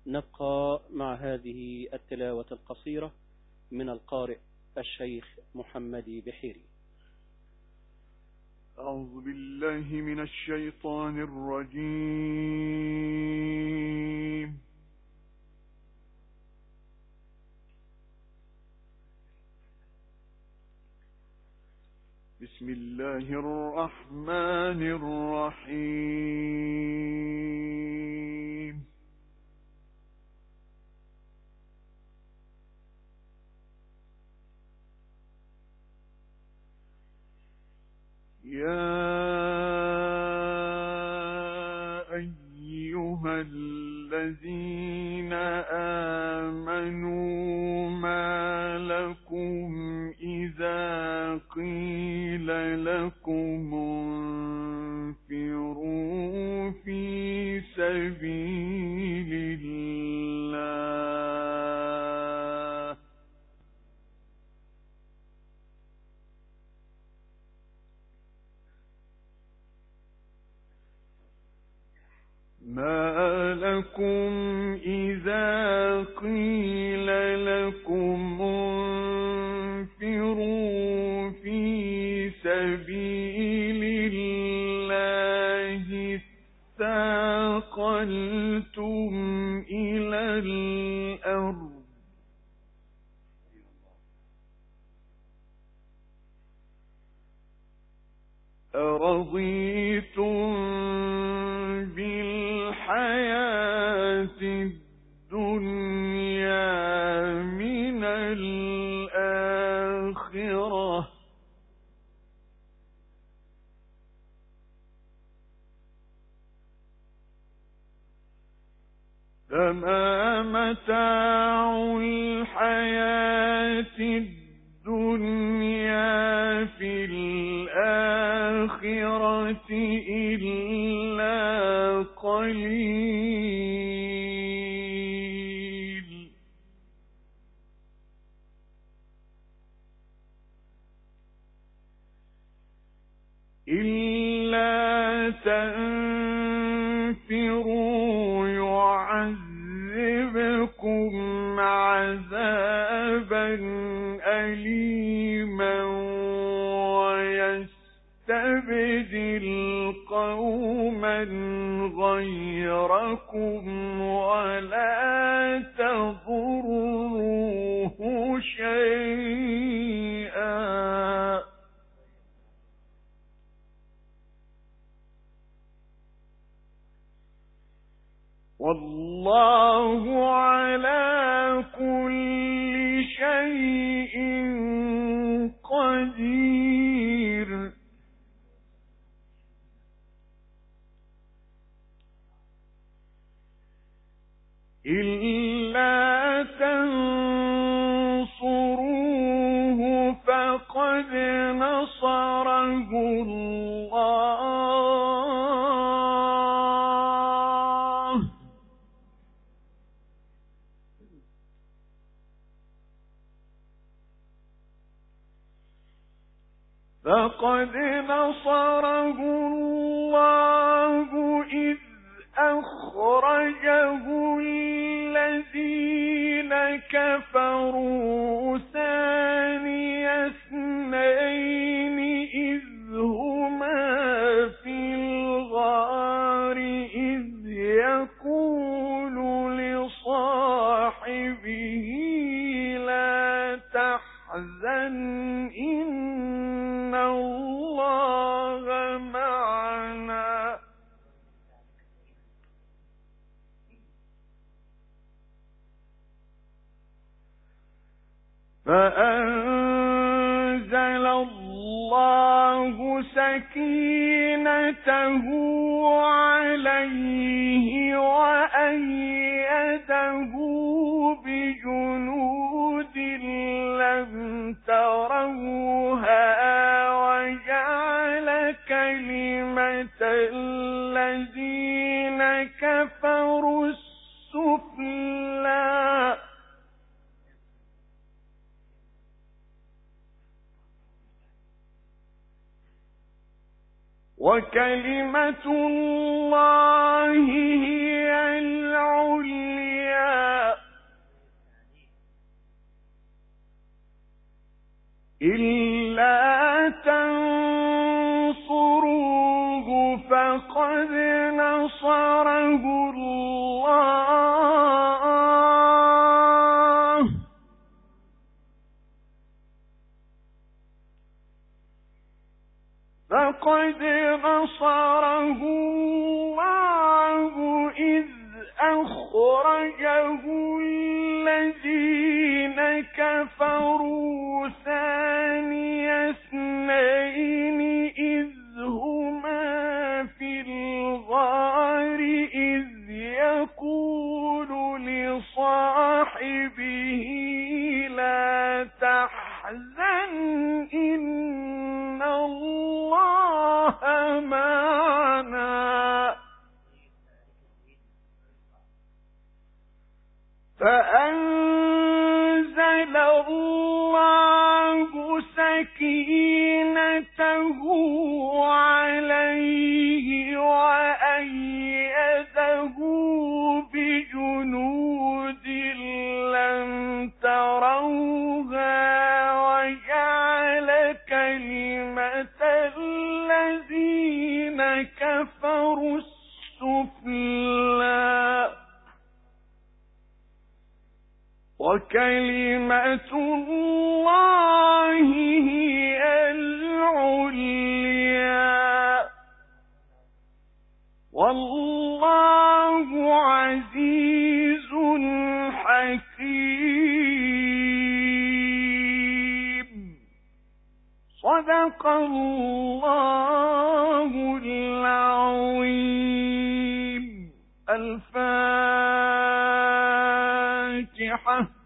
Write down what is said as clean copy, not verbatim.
نبقى مع هذه التلاوة القصيرة من القارئ الشيخ محمد بحيري. أعوذ بالله من الشيطان الرجيم. بسم الله الرحمن الرحيم. يا أيها الذين آمنوا ما لكم إذا قيل لكم انفروا في سبيل الله ما لكم إذا قيل لكم انفروا في سبيل الله اثاقلتم إلى الأرض أرضيتم بالحياة الدنيا من الآخرة فما متاع الحياة الدنيا في الآخرة إلا قليل إلا تنفروا يعذبكم عذابا أليما ويستبدل قوما غيركم ولا تضروه شيئا والله على كل شيء قدير إلا تنصروه فقد نصره الله إذ أخرجه الذين كفروا ثاني اثنين إذ هما في الغار إذ يقول لصاحبه لا تحزن إن الله معنا فأنزل الله سكينته عليه وأيده بجنود لم تروها وجعل كلمة الذين كفروا السفلى وكلمة الله هي العليا الله فقد نصره الله إذ أخرجه الذين كفروا ثاني اثنين إذ هما في الغار إذ يقول لصاحبه لا تحزن إن الله معنا فأنزل الله سكينته عليه وأيده بجنود لم تروها وجعل كلمة الذين كفروا السفلى وكلمة الله هي العليا والله عزيز حكيم صدق الله العظيم. الفاتحة.